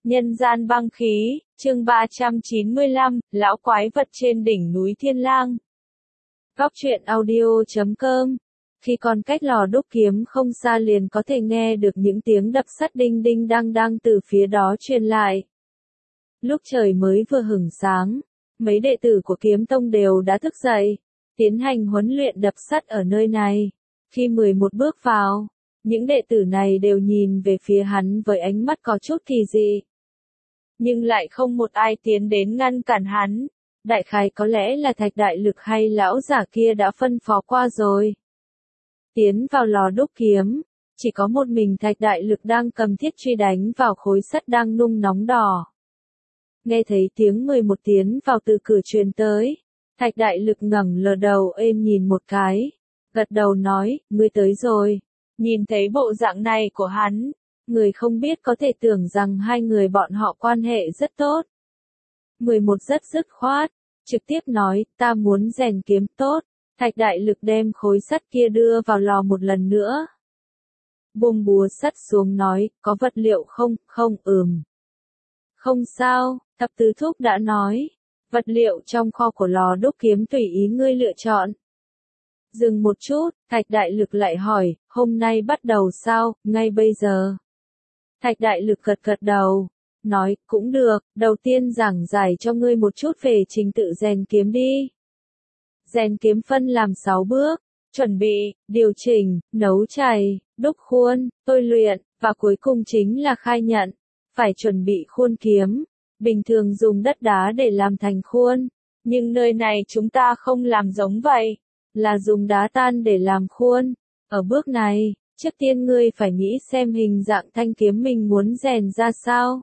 Nhân gian băng khí, chương 395, lão quái vật trên đỉnh núi Thiên Lang. Góc truyện audio.com. Khi còn cách lò đúc kiếm không xa liền có thể nghe được những tiếng đập sắt đinh đinh đang đang từ phía đó truyền lại. Lúc trời mới vừa hửng sáng, mấy đệ tử của kiếm tông đều đã thức dậy, tiến hành huấn luyện đập sắt ở nơi này. Khi 11 bước vào, những đệ tử này đều nhìn về phía hắn với ánh mắt có chút kỳ dị. Nhưng lại không một ai tiến đến ngăn cản hắn. Đại khái có lẽ là Thạch Đại Lực hay lão giả kia đã phân phó qua rồi. Tiến vào lò đúc kiếm, chỉ có một mình Thạch Đại Lực đang cầm thiết truy đánh vào khối sắt đang nung nóng đỏ. Nghe thấy tiếng 11 tiến vào từ cửa truyền tới, Thạch Đại Lực ngẩng lờ đầu êm nhìn một cái, gật đầu nói, ngươi tới rồi. Nhìn thấy bộ dạng này của hắn, người không biết có thể tưởng rằng hai người bọn họ quan hệ rất tốt. 11 rất dứt khoát, trực tiếp nói, ta muốn rèn kiếm tốt. Thạch Đại Lực đem khối sắt kia đưa vào lò một lần nữa. Buông búa sắt xuống nói, có vật liệu không, Không sao, Thập Tứ Thúc đã nói, vật liệu trong kho của lò đúc kiếm tùy ý ngươi lựa chọn. Dừng một chút, Thạch Đại Lực lại hỏi, hôm nay bắt đầu sao, ngay bây giờ? Thạch Đại Lực gật gật đầu, nói, cũng được, đầu tiên giảng giải cho ngươi một chút về trình tự rèn kiếm đi. Rèn kiếm phân làm 6 bước, chuẩn bị, điều chỉnh, nấu chày, đúc khuôn, tôi luyện, và cuối cùng chính là khai nhận. Phải chuẩn bị khuôn kiếm, bình thường dùng đất đá để làm thành khuôn, nhưng nơi này chúng ta không làm giống vậy, là dùng đá tan để làm khuôn. Ở bước này, trước tiên ngươi phải nghĩ xem hình dạng thanh kiếm mình muốn rèn ra sao.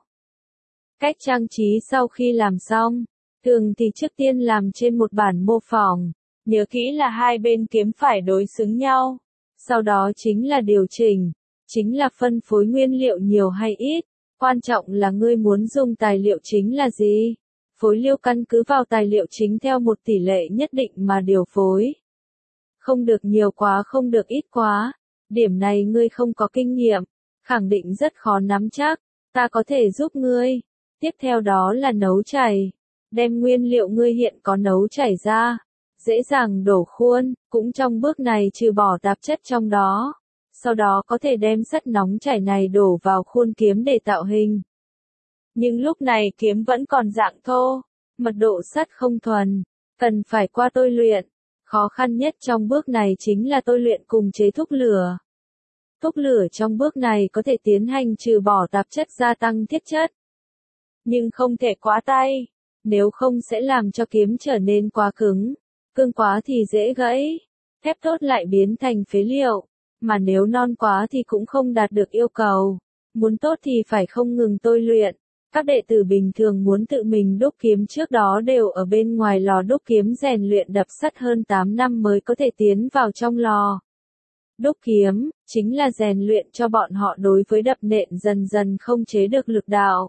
Cách trang trí sau khi làm xong, thường thì trước tiên làm trên một bản mô phỏng, nhớ kỹ là hai bên kiếm phải đối xứng nhau. Sau đó chính là điều chỉnh, chính là phân phối nguyên liệu nhiều hay ít, quan trọng là ngươi muốn dùng tài liệu chính là gì. Phối liệu căn cứ vào tài liệu chính theo một tỷ lệ nhất định mà điều phối. Không được nhiều quá không được ít quá, điểm này ngươi không có kinh nghiệm, khẳng định rất khó nắm chắc, ta có thể giúp ngươi. Tiếp theo đó là nấu chảy, đem nguyên liệu ngươi hiện có nấu chảy ra, dễ dàng đổ khuôn, cũng trong bước này trừ bỏ tạp chất trong đó. Sau đó có thể đem sắt nóng chảy này đổ vào khuôn kiếm để tạo hình. Nhưng lúc này kiếm vẫn còn dạng thô, mật độ sắt không thuần, cần phải qua tôi luyện. Khó khăn nhất trong bước này chính là tôi luyện cùng chế thúc lửa. Thúc lửa trong bước này có thể tiến hành trừ bỏ tạp chất gia tăng thiết chất. Nhưng không thể quá tay, nếu không sẽ làm cho kiếm trở nên quá cứng. Cứng quá thì dễ gãy, thép tốt lại biến thành phế liệu, mà nếu non quá thì cũng không đạt được yêu cầu. Muốn tốt thì phải không ngừng tôi luyện. Các đệ tử bình thường muốn tự mình đúc kiếm trước đó đều ở bên ngoài lò đúc kiếm rèn luyện đập sắt hơn 8 năm mới có thể tiến vào trong lò. Đúc kiếm, chính là rèn luyện cho bọn họ đối với đập nện dần dần không chế được lực đạo.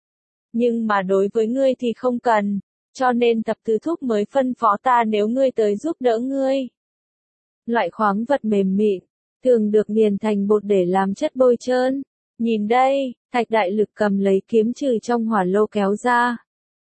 Nhưng mà đối với ngươi thì không cần, cho nên Thập Tứ Thúc mới phân phó ta nếu ngươi tới giúp đỡ ngươi. Loại khoáng vật mềm mịn, thường được nghiền thành bột để làm chất bôi trơn. Nhìn đây, Thạch Đại Lực cầm lấy kiếm chừ trong hỏa lô kéo ra.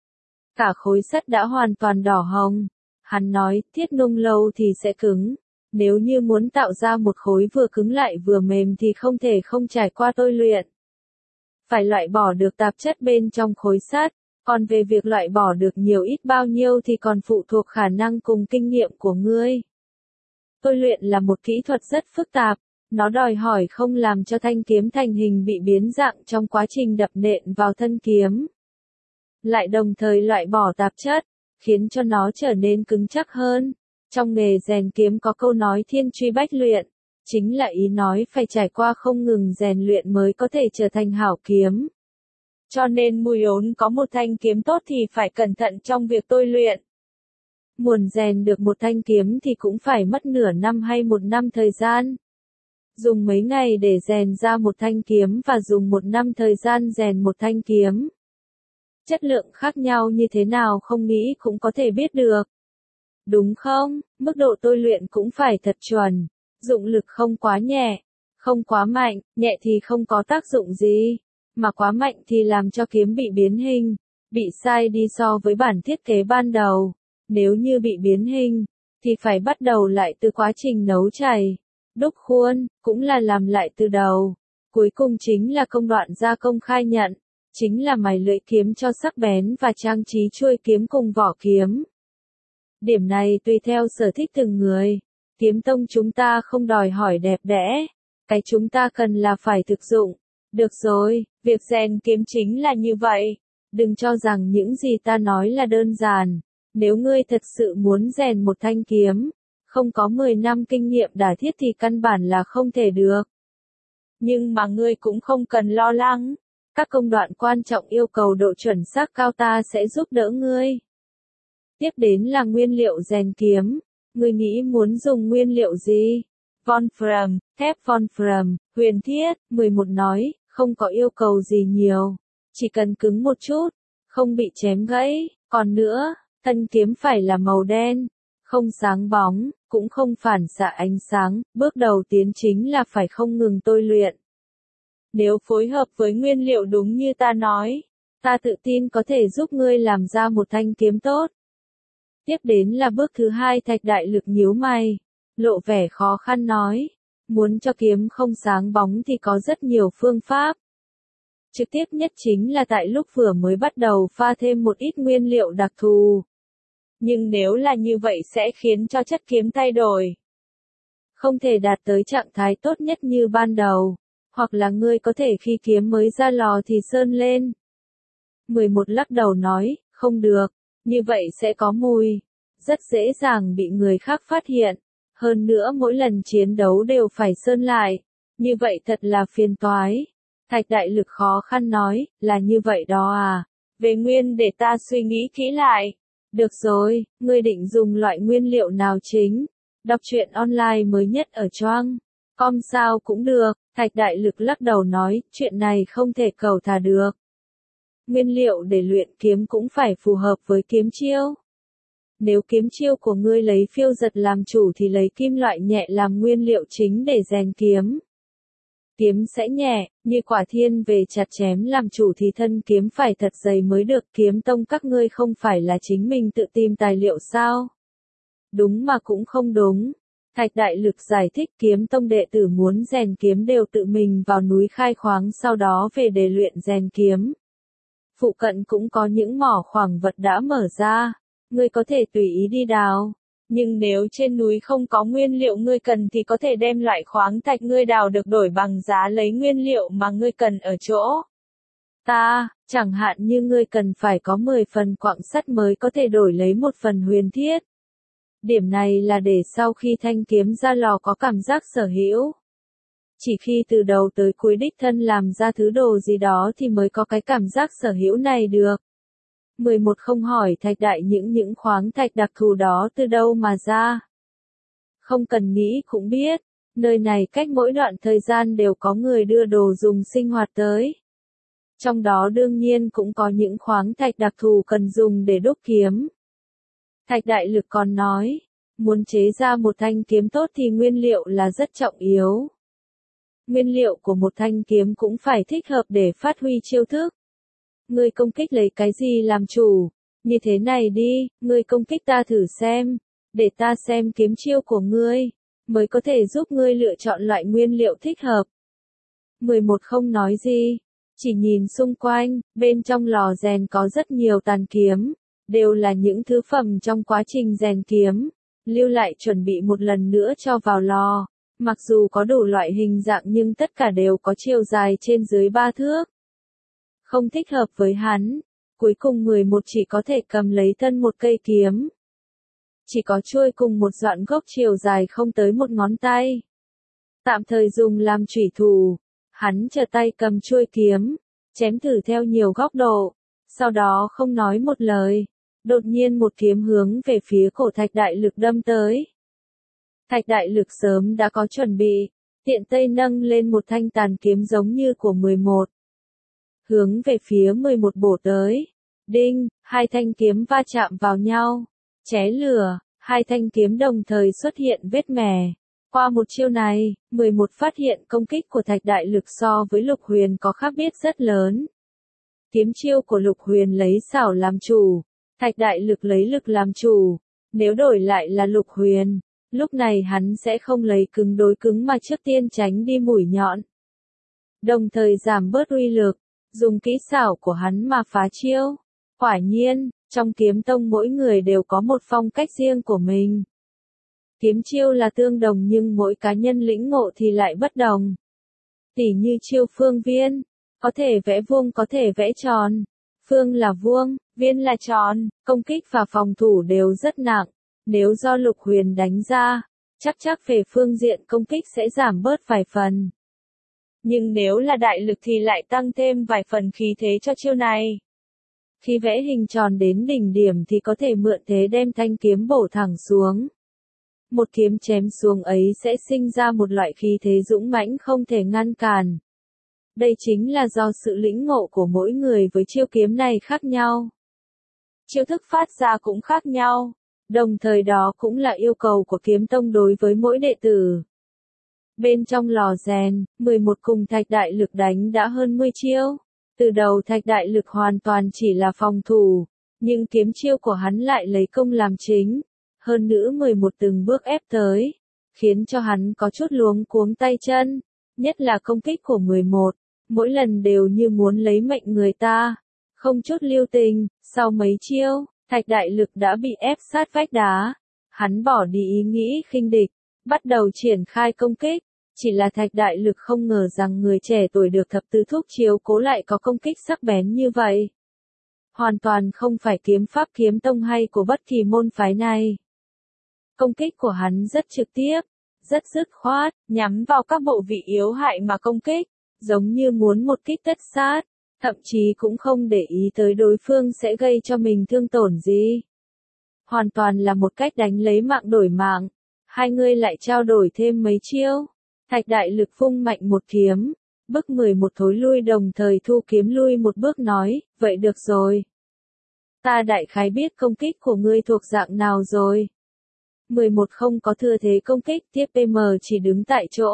Cả khối sắt đã hoàn toàn đỏ hồng. Hắn nói, thiết nung lâu thì sẽ cứng. Nếu như muốn tạo ra một khối vừa cứng lại vừa mềm thì không thể không trải qua tôi luyện. Phải loại bỏ được tạp chất bên trong khối sắt. Còn về việc loại bỏ được nhiều ít bao nhiêu thì còn phụ thuộc khả năng cùng kinh nghiệm của ngươi. Tôi luyện là một kỹ thuật rất phức tạp. Nó đòi hỏi không làm cho thanh kiếm thành hình bị biến dạng trong quá trình đập nện vào thân kiếm. Lại đồng thời loại bỏ tạp chất, khiến cho nó trở nên cứng chắc hơn. Trong nghề rèn kiếm có câu nói thiên truy bách luyện, chính là ý nói phải trải qua không ngừng rèn luyện mới có thể trở thành hảo kiếm. Cho nên Mùi Ốn có một thanh kiếm tốt thì phải cẩn thận trong việc tôi luyện. Muốn rèn được một thanh kiếm thì cũng phải mất nửa năm hay một năm thời gian. Dùng mấy ngày để rèn ra một thanh kiếm và dùng một năm thời gian rèn một thanh kiếm. Chất lượng khác nhau như thế nào không nghĩ cũng có thể biết được. Đúng không? Mức độ tôi luyện cũng phải thật chuẩn. Dụng lực không quá nhẹ, không quá mạnh, nhẹ thì không có tác dụng gì. mà quá mạnh thì làm cho kiếm bị biến hình, bị sai đi so với bản thiết kế ban đầu. Nếu như bị biến hình, thì phải bắt đầu lại từ quá trình nấu chảy, đúc khuôn, cũng là làm lại từ đầu. Cuối cùng chính là công đoạn gia công khai nhận, chính là mài lưỡi kiếm cho sắc bén và trang trí chuôi kiếm cùng vỏ kiếm. Điểm này tùy theo sở thích từng người. Kiếm tông chúng ta không đòi hỏi đẹp đẽ, cái chúng ta cần là phải thực dụng. Được rồi, việc rèn kiếm chính là như vậy. Đừng cho rằng những gì ta nói là đơn giản. Nếu ngươi thật sự muốn rèn một thanh kiếm, không có 10 năm kinh nghiệm đả thiết thì căn bản là không thể được. Nhưng mà ngươi cũng không cần lo lắng. Các công đoạn quan trọng yêu cầu độ chuẩn xác cao ta sẽ giúp đỡ ngươi. Tiếp đến là nguyên liệu rèn kiếm. Ngươi nghĩ muốn dùng nguyên liệu gì? Wolfram, thép Wolfram, huyền thiết, 11 nói, không có yêu cầu gì nhiều. Chỉ cần cứng một chút, không bị chém gãy. Còn nữa, thân kiếm phải là màu đen, không sáng bóng, cũng không phản xạ ánh sáng. Bước đầu tiến chính là phải không ngừng tôi luyện. Nếu phối hợp với nguyên liệu đúng như ta nói, ta tự tin có thể giúp ngươi làm ra một thanh kiếm tốt. Tiếp đến là bước thứ hai. Thạch Đại Lực nhíu mày, lộ vẻ khó khăn nói, muốn cho kiếm không sáng bóng thì có rất nhiều phương pháp. Trực tiếp nhất chính là tại lúc vừa mới bắt đầu pha thêm một ít nguyên liệu đặc thù. Nhưng nếu là như vậy sẽ khiến cho chất kiếm thay đổi. Không thể đạt tới trạng thái tốt nhất như ban đầu. Hoặc là ngươi có thể khi kiếm mới ra lò thì sơn lên. 11 lắc đầu nói, không được, như vậy sẽ có mùi. Rất dễ dàng bị người khác phát hiện. Hơn nữa mỗi lần chiến đấu đều phải sơn lại. Như vậy thật là phiền toái. Thạch Đại Lực khó khăn nói, là như vậy đó à. Về nguyên để ta suy nghĩ kỹ lại. Được rồi, ngươi định dùng loại nguyên liệu nào chính? Đọc truyện online mới nhất ở Choang. Com sao cũng được. Thạch Đại Lực lắc đầu nói, chuyện này không thể cầu thả được. Nguyên liệu để luyện kiếm cũng phải phù hợp với kiếm chiêu. Nếu kiếm chiêu của ngươi lấy phiêu giật làm chủ thì lấy kim loại nhẹ làm nguyên liệu chính để rèn kiếm. Kiếm sẽ nhẹ, như quả thiên về chặt chém làm chủ thì thân kiếm phải thật dày mới được. Kiếm tông các ngươi không phải là chính mình tự tìm tài liệu sao? Đúng mà cũng không đúng. Thạch Đại Lực giải thích kiếm tông đệ tử muốn rèn kiếm đều tự mình vào núi khai khoáng sau đó về để luyện rèn kiếm. Phụ cận cũng có những mỏ khoáng vật đã mở ra, ngươi có thể tùy ý đi đào. Nhưng nếu trên núi không có nguyên liệu ngươi cần thì có thể đem loại khoáng thạch ngươi đào được đổi bằng giá lấy nguyên liệu mà ngươi cần ở chỗ. Chẳng hạn như ngươi cần phải có 10 phần quặng sắt mới có thể đổi lấy 1 phần huyền thiết. Điểm này là để sau khi thanh kiếm ra lò có cảm giác sở hữu. Chỉ khi từ đầu tới cuối đích thân làm ra thứ đồ gì đó thì mới có cái cảm giác sở hữu này được. 11 không hỏi Thạch Đại những khoáng thạch đặc thù đó từ đâu mà ra. Không cần nghĩ cũng biết, nơi này cách mỗi đoạn thời gian đều có người đưa đồ dùng sinh hoạt tới. Trong đó đương nhiên cũng có những khoáng thạch đặc thù cần dùng để đúc kiếm. Thạch Đại Lực còn nói, muốn chế ra một thanh kiếm tốt thì nguyên liệu là rất trọng yếu. Nguyên liệu của một thanh kiếm cũng phải thích hợp để phát huy chiêu thức. Ngươi công kích lấy cái gì làm chủ? Như thế này đi, ngươi công kích ta thử xem, để ta xem kiếm chiêu của ngươi, mới có thể giúp ngươi lựa chọn loại nguyên liệu thích hợp. 11 không nói gì, chỉ nhìn xung quanh, bên trong lò rèn có rất nhiều tàn kiếm, đều là những thứ phẩm trong quá trình rèn kiếm, lưu lại chuẩn bị một lần nữa cho vào lò. Mặc dù có đủ loại hình dạng nhưng tất cả đều có chiều dài trên dưới 3 thước. Không thích hợp với hắn. Cuối cùng 11 chỉ có thể cầm lấy thân một cây kiếm. Chỉ có chuôi cùng một đoạn gốc chiều dài không tới 1 ngón tay. Tạm thời dùng làm chủy thủ. Hắn trở tay cầm chuôi kiếm, chém thử theo nhiều góc độ. Sau đó không nói một lời. Đột nhiên một kiếm hướng về phía cổ Thạch Đại Lực đâm tới. Thạch Đại Lực sớm đã có chuẩn bị, tiện tay nâng lên một thanh tàn kiếm giống như của 11. Hướng về phía 11 bổ tới. Đinh, 2 thanh kiếm va chạm vào nhau. Chóe lửa, 2 thanh kiếm đồng thời xuất hiện vết mẻ. Qua một chiêu này, 11 phát hiện công kích của Thạch Đại Lực so với Lục Huyền có khác biệt rất lớn. Kiếm chiêu của Lục Huyền lấy xảo làm chủ, Thạch Đại Lực lấy lực làm chủ. Nếu đổi lại là Lục Huyền, lúc này hắn sẽ không lấy cứng đối cứng mà trước tiên tránh đi mũi nhọn. Đồng thời giảm bớt uy lực, dùng kỹ xảo của hắn mà phá chiêu. Quả nhiên, trong kiếm tông mỗi người đều có một phong cách riêng của mình. Kiếm chiêu là tương đồng nhưng mỗi cá nhân lĩnh ngộ thì lại bất đồng. Tỉ như chiêu phương viên, có thể vẽ vuông có thể vẽ tròn. Phương là vuông, viên là tròn, công kích và phòng thủ đều rất nặng. Nếu do Lục Huyền đánh ra, chắc về phương diện công kích sẽ giảm bớt vài phần. Nhưng nếu là Đại Lực thì lại tăng thêm vài phần khí thế cho chiêu này. Khi vẽ hình tròn đến đỉnh điểm thì có thể mượn thế đem thanh kiếm bổ thẳng xuống. Một kiếm chém xuống ấy sẽ sinh ra một loại khí thế dũng mãnh không thể ngăn cản. Đây chính là do sự lĩnh ngộ của mỗi người với chiêu kiếm này khác nhau. Chiêu thức phát ra cũng khác nhau, đồng thời đó cũng là yêu cầu của kiếm tông đối với mỗi đệ tử. Bên trong lò rèn, 11 cùng Thạch Đại Lực đánh đã hơn 10 chiêu. Từ đầu Thạch Đại Lực hoàn toàn chỉ là phòng thủ, nhưng kiếm chiêu của hắn lại lấy công làm chính. Hơn nữa 11 từng bước ép tới, khiến cho hắn có chút luống cuống tay chân, nhất là công kích của 11, mỗi lần đều như muốn lấy mệnh người ta, không chút lưu tình. Sau mấy chiêu, Thạch Đại Lực đã bị ép sát vách đá, hắn bỏ đi ý nghĩ khinh địch, bắt đầu triển khai công kích. Chỉ là Thạch Đại Lực không ngờ rằng người trẻ tuổi được thập tứ thúc chiếu cố lại có công kích sắc bén như vậy. Hoàn toàn không phải kiếm pháp kiếm tông hay của bất kỳ môn phái này. Công kích của hắn rất trực tiếp, rất dứt khoát, nhắm vào các bộ vị yếu hại mà công kích, giống như muốn một kích tất sát, thậm chí cũng không để ý tới đối phương sẽ gây cho mình thương tổn gì. Hoàn toàn là một cách đánh lấy mạng đổi mạng. Hai người lại trao đổi thêm mấy chiêu. Thạch Đại Lực vung mạnh một kiếm, bức 11 thối lui đồng thời thu kiếm lui một bước nói, vậy được rồi. Ta đại khái biết công kích của ngươi thuộc dạng nào rồi. 11 không có thừa thế công kích, tiếp PM chỉ đứng tại chỗ.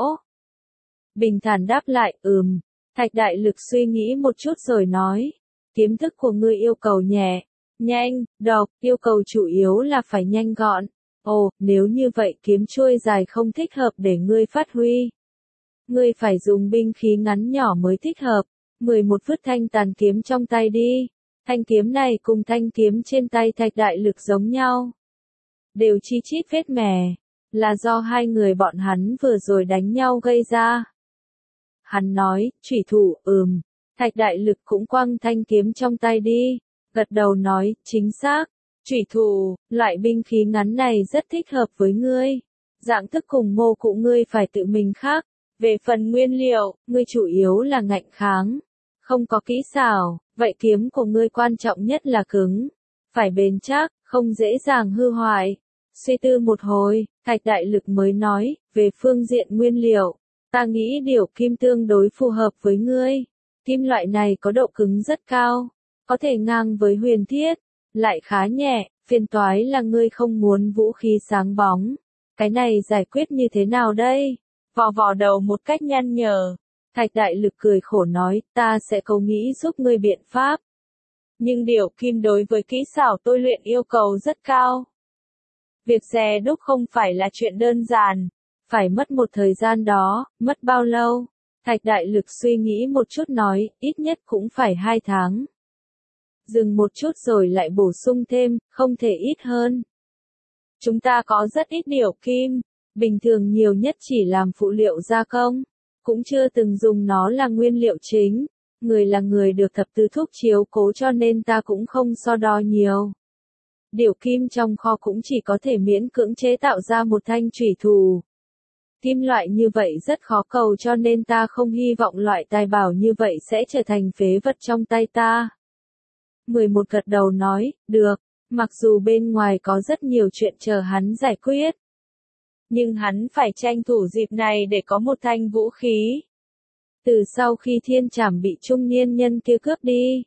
Bình thản đáp lại, Thạch Đại Lực suy nghĩ một chút rồi nói, kiếm thức của ngươi yêu cầu nhẹ, nhanh, độc, yêu cầu chủ yếu là phải nhanh gọn. Ồ, nếu như vậy kiếm chuôi dài không thích hợp để ngươi phát huy. Ngươi phải dùng binh khí ngắn nhỏ mới thích hợp. 11 vứt thanh tàn kiếm trong tay đi. Thanh kiếm này cùng thanh kiếm trên tay Thạch Đại Lực giống nhau. Đều chi chít vết mẻ. Là do hai người bọn hắn vừa rồi đánh nhau gây ra. Hắn nói, chủy thủ, Thạch Đại Lực cũng quăng thanh kiếm trong tay đi. Gật đầu nói, chính xác. Chủy thủ, loại binh khí ngắn này rất thích hợp với ngươi. Dạng thức cùng mô cụ ngươi phải tự mình khác. Về phần nguyên liệu, ngươi chủ yếu là ngạnh kháng. Không có kỹ xảo, vậy kiếm của ngươi quan trọng nhất là cứng. Phải bền chắc, không dễ dàng hư hoại. Suy tư một hồi, Thạch Đại Lực mới nói, về phương diện nguyên liệu, ta nghĩ điểu kim tương đối phù hợp với ngươi. Kim loại này có độ cứng rất cao, có thể ngang với huyền thiết. Lại khá nhẹ, phiền toái là ngươi không muốn vũ khí sáng bóng. Cái này giải quyết như thế nào đây? Vò đầu một cách nhăn nhở. Thạch Đại Lực cười khổ nói, ta sẽ cố nghĩ giúp ngươi biện pháp. Nhưng điểu kim đối với kỹ xảo tôi luyện yêu cầu rất cao. Việc rèn đúc không phải là chuyện đơn giản. Phải mất một thời gian đó, mất bao lâu? Thạch Đại Lực suy nghĩ một chút nói, ít nhất cũng phải 2 tháng. Dừng một chút rồi lại bổ sung thêm, không thể ít hơn. Chúng ta có rất ít điểu kim, bình thường nhiều nhất chỉ làm phụ liệu gia công, cũng chưa từng dùng nó là nguyên liệu chính. Người là người được thập tứ thúc chiếu cố cho nên ta cũng không so đo nhiều. Điểu kim trong kho cũng chỉ có thể miễn cưỡng chế tạo ra một thanh chủy thủ. Kim loại như vậy rất khó cầu cho nên ta không hy vọng loại tài bảo như vậy sẽ trở thành phế vật trong tay ta. 11 gật đầu nói, được, mặc dù bên ngoài có rất nhiều chuyện chờ hắn giải quyết. Nhưng hắn phải tranh thủ dịp này để có một thanh vũ khí. Từ sau khi thiên trảm bị trung niên nhân kia cướp đi,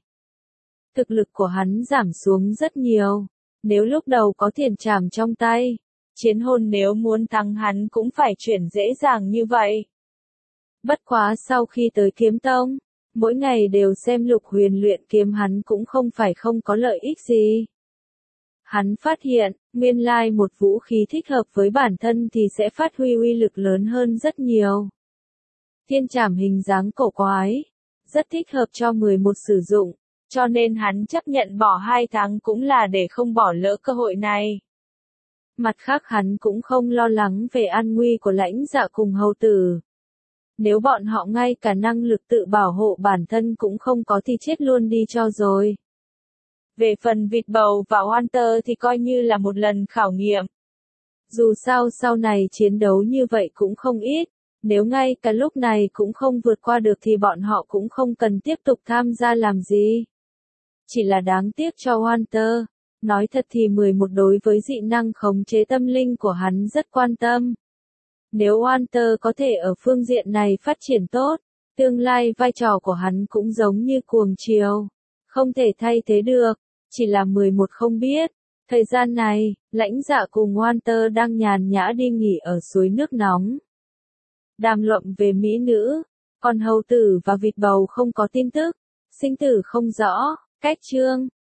thực lực của hắn giảm xuống rất nhiều. Nếu lúc đầu có thiên trảm trong tay, Chiến hồn nếu muốn thắng hắn cũng phải chuyển dễ dàng như vậy. Bất quá sau khi tới kiếm tông, mỗi ngày đều xem Lục Huyền luyện kiếm hắn cũng không phải không có lợi ích gì. Hắn phát hiện, nguyên lai một vũ khí thích hợp với bản thân thì sẽ phát huy uy lực lớn hơn rất nhiều. Thiên trảm hình dáng cổ quái, rất thích hợp cho người một sử dụng, cho nên hắn chấp nhận bỏ 2 tháng cũng là để không bỏ lỡ cơ hội này. Mặt khác hắn cũng không lo lắng về an nguy của Lãnh Dạ cùng hầu tử. Nếu bọn họ ngay cả năng lực tự bảo hộ bản thân cũng không có thì chết luôn đi cho rồi. Về phần vịt bầu và Walter thì coi như là một lần khảo nghiệm. Dù sao sau này chiến đấu như vậy cũng không ít, nếu ngay cả lúc này cũng không vượt qua được thì bọn họ cũng không cần tiếp tục tham gia làm gì. Chỉ là đáng tiếc cho Walter, nói thật thì 11 đối với dị năng khống chế tâm linh của hắn rất quan tâm. Nếu Walter có thể ở phương diện này phát triển tốt, tương lai vai trò của hắn cũng giống như cuồng chiều, không thể thay thế được, chỉ là 11 không biết. Thời gian này, Lãnh Dạ cùng Walter đang nhàn nhã đi nghỉ ở suối nước nóng. Đàm luận về mỹ nữ, còn hầu tử và vịt bầu không có tin tức, sinh tử không rõ, cách chương.